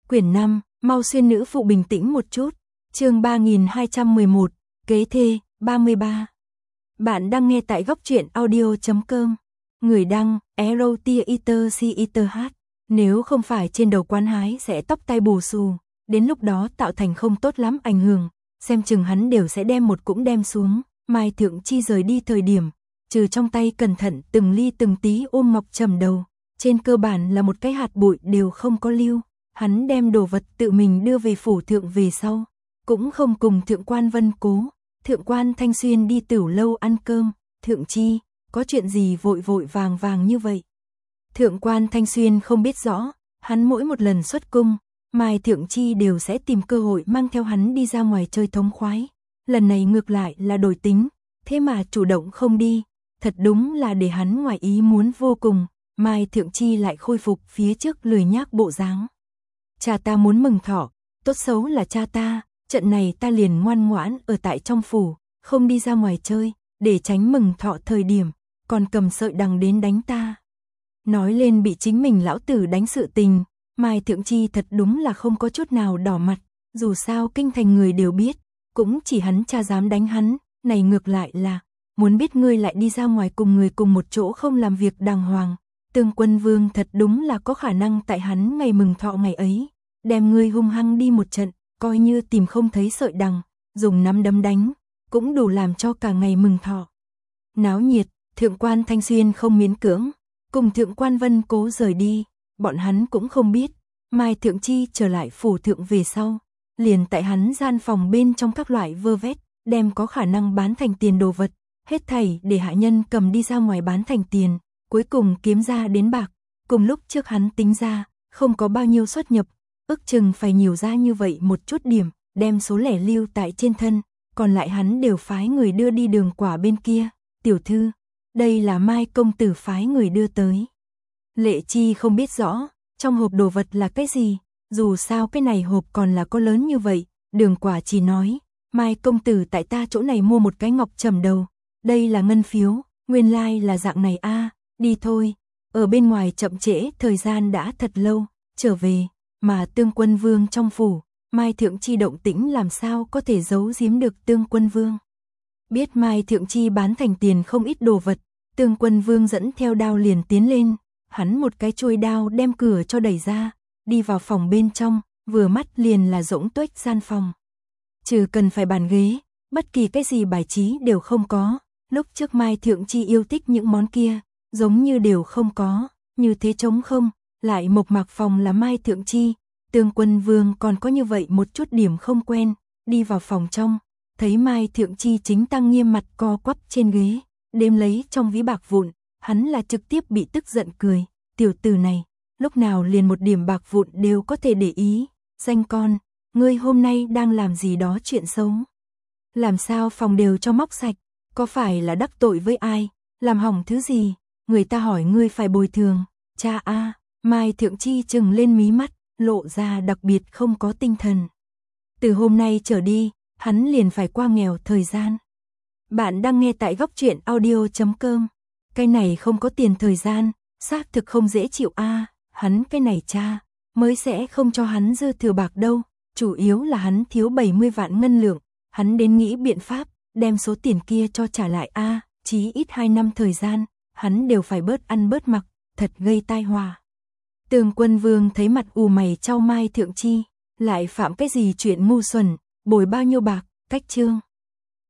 Quyển 5, mau xuyên nữ phụ bình tĩnh một chút. Chương 3211, kế thê, 33. Bạn đang nghe tại góc truyện audio.com. Người đăng, Erotiaiter. Nếu không phải trên đầu quan hái sẽ tóc tai bù xù, đến lúc đó tạo thành không tốt lắm ảnh hưởng, xem chừng hắn đều sẽ đem một cũng đem xuống. Mai Thượng Chi rời đi thời điểm, trừ trong tay cẩn thận từng ly từng tí ôm Ngọc Trầm đầu, trên cơ bản là một cái hạt bụi đều không có lưu. Hắn đem đồ vật tự mình đưa về phủ thượng về sau, cũng không cùng thượng quan Vân Cố, thượng quan Thanh Xuyên đi Tửu lâu ăn cơm. Thượng Chi, có chuyện gì vội vội vàng vàng như vậy? Thượng quan Thanh Xuyên không biết rõ, hắn mỗi một lần xuất cung, Mai Thượng Chi đều sẽ tìm cơ hội mang theo hắn đi ra ngoài chơi thống khoái. Lần này ngược lại là đổi tính, thế mà chủ động không đi, thật đúng là để hắn ngoài ý muốn vô cùng. Mai Thượng Chi lại khôi phục phía trước lười nhác bộ dáng. Cha ta muốn mừng thọ, tốt xấu là cha ta, trận này ta liền ngoan ngoãn ở tại trong phủ, không đi ra ngoài chơi, để tránh mừng thọ thời điểm, còn cầm sợi đằng đến đánh ta. Nói lên bị chính mình lão tử đánh sự tình, Mai Thượng Chi thật đúng là không có chút nào đỏ mặt, dù sao kinh thành người đều biết, cũng chỉ hắn cha dám đánh hắn, này ngược lại là, muốn biết ngươi lại đi ra ngoài cùng người cùng một chỗ không làm việc đàng hoàng. Tương Quân Vương thật đúng là có khả năng tại hắn ngày mừng thọ ngày ấy, đem ngươi hung hăng đi một trận, coi như tìm không thấy sợi đằng, dùng nắm đấm đánh, cũng đủ làm cho cả ngày mừng thọ. Náo nhiệt, thượng quan Thanh Xuyên không miễn cưỡng, cùng thượng quan Vân Cố rời đi, bọn hắn cũng không biết, Mai Thượng Chi trở lại phủ thượng về sau, liền tại hắn gian phòng bên trong các loại vơ vét, đem có khả năng bán thành tiền đồ vật, hết thảy để hạ nhân cầm đi ra ngoài bán thành tiền. Cuối cùng kiếm ra đến bạc, cùng lúc trước hắn tính ra, không có bao nhiêu xuất nhập, ước chừng phải nhiều ra như vậy một chút điểm, đem số lẻ lưu tại trên thân, còn lại hắn đều phái người đưa đi đường quả bên kia. Tiểu thư, đây là Mai công tử phái người đưa tới. Lệ Chi không biết rõ, trong hộp đồ vật là cái gì, dù sao cái này hộp còn là có lớn như vậy, đường quả chỉ nói, Mai công tử tại ta chỗ này mua một cái ngọc trầm đầu, đây là ngân phiếu, nguyên lai là dạng này a. Đi thôi, ở bên ngoài chậm trễ thời gian đã thật lâu, trở về, mà Tương Quân Vương trong phủ, Mai Thượng Chi động tĩnh làm sao có thể giấu giếm được Tương Quân Vương. Biết Mai Thượng Chi bán thành tiền không ít đồ vật, Tương Quân Vương dẫn theo đao liền tiến lên, hắn một cái chuôi đao đem cửa cho đẩy ra, đi vào phòng bên trong, vừa mắt liền là rỗng tuếch gian phòng. Trừ cần phải bàn ghế, bất kỳ cái gì bài trí đều không có, lúc trước Mai Thượng Chi yêu thích những món kia, giống như đều không có, như thế trống không, lại mộc mạc phòng là Mai Thượng Chi. Tương Quân Vương còn có như vậy một chút điểm không quen, đi vào phòng trong, thấy Mai Thượng Chi chính tăng nghiêm mặt co quắp trên ghế, đếm lấy trong ví bạc vụn, hắn là trực tiếp bị tức giận cười, tiểu tử này, lúc nào liền một điểm bạc vụn đều có thể để ý, danh con, ngươi hôm nay đang làm gì đó chuyện xấu. Làm sao phòng đều cho móc sạch, có phải là đắc tội với ai, làm hỏng thứ gì? Người ta hỏi ngươi phải bồi thường, cha a. Mai Thượng Chi trừng lên mí mắt, lộ ra đặc biệt không có tinh thần. Từ hôm nay trở đi, hắn liền phải qua nghèo thời gian. Bạn đang nghe tại góc truyện audio.com. Cái này không có tiền thời gian, xác thực không dễ chịu a. Hắn cái này cha, mới sẽ không cho hắn dư thừa bạc đâu, chủ yếu là hắn thiếu 70 vạn ngân lượng, hắn đến nghĩ biện pháp, đem số tiền kia cho trả lại a, chí ít 2 năm thời gian. Hắn đều phải bớt ăn bớt mặc, thật gây tai họa. Tương Quân Vương thấy mặt ù mày chau Mai Thượng Chi, lại phạm cái gì chuyện ngu xuẩn, bồi bao nhiêu bạc, cách chương.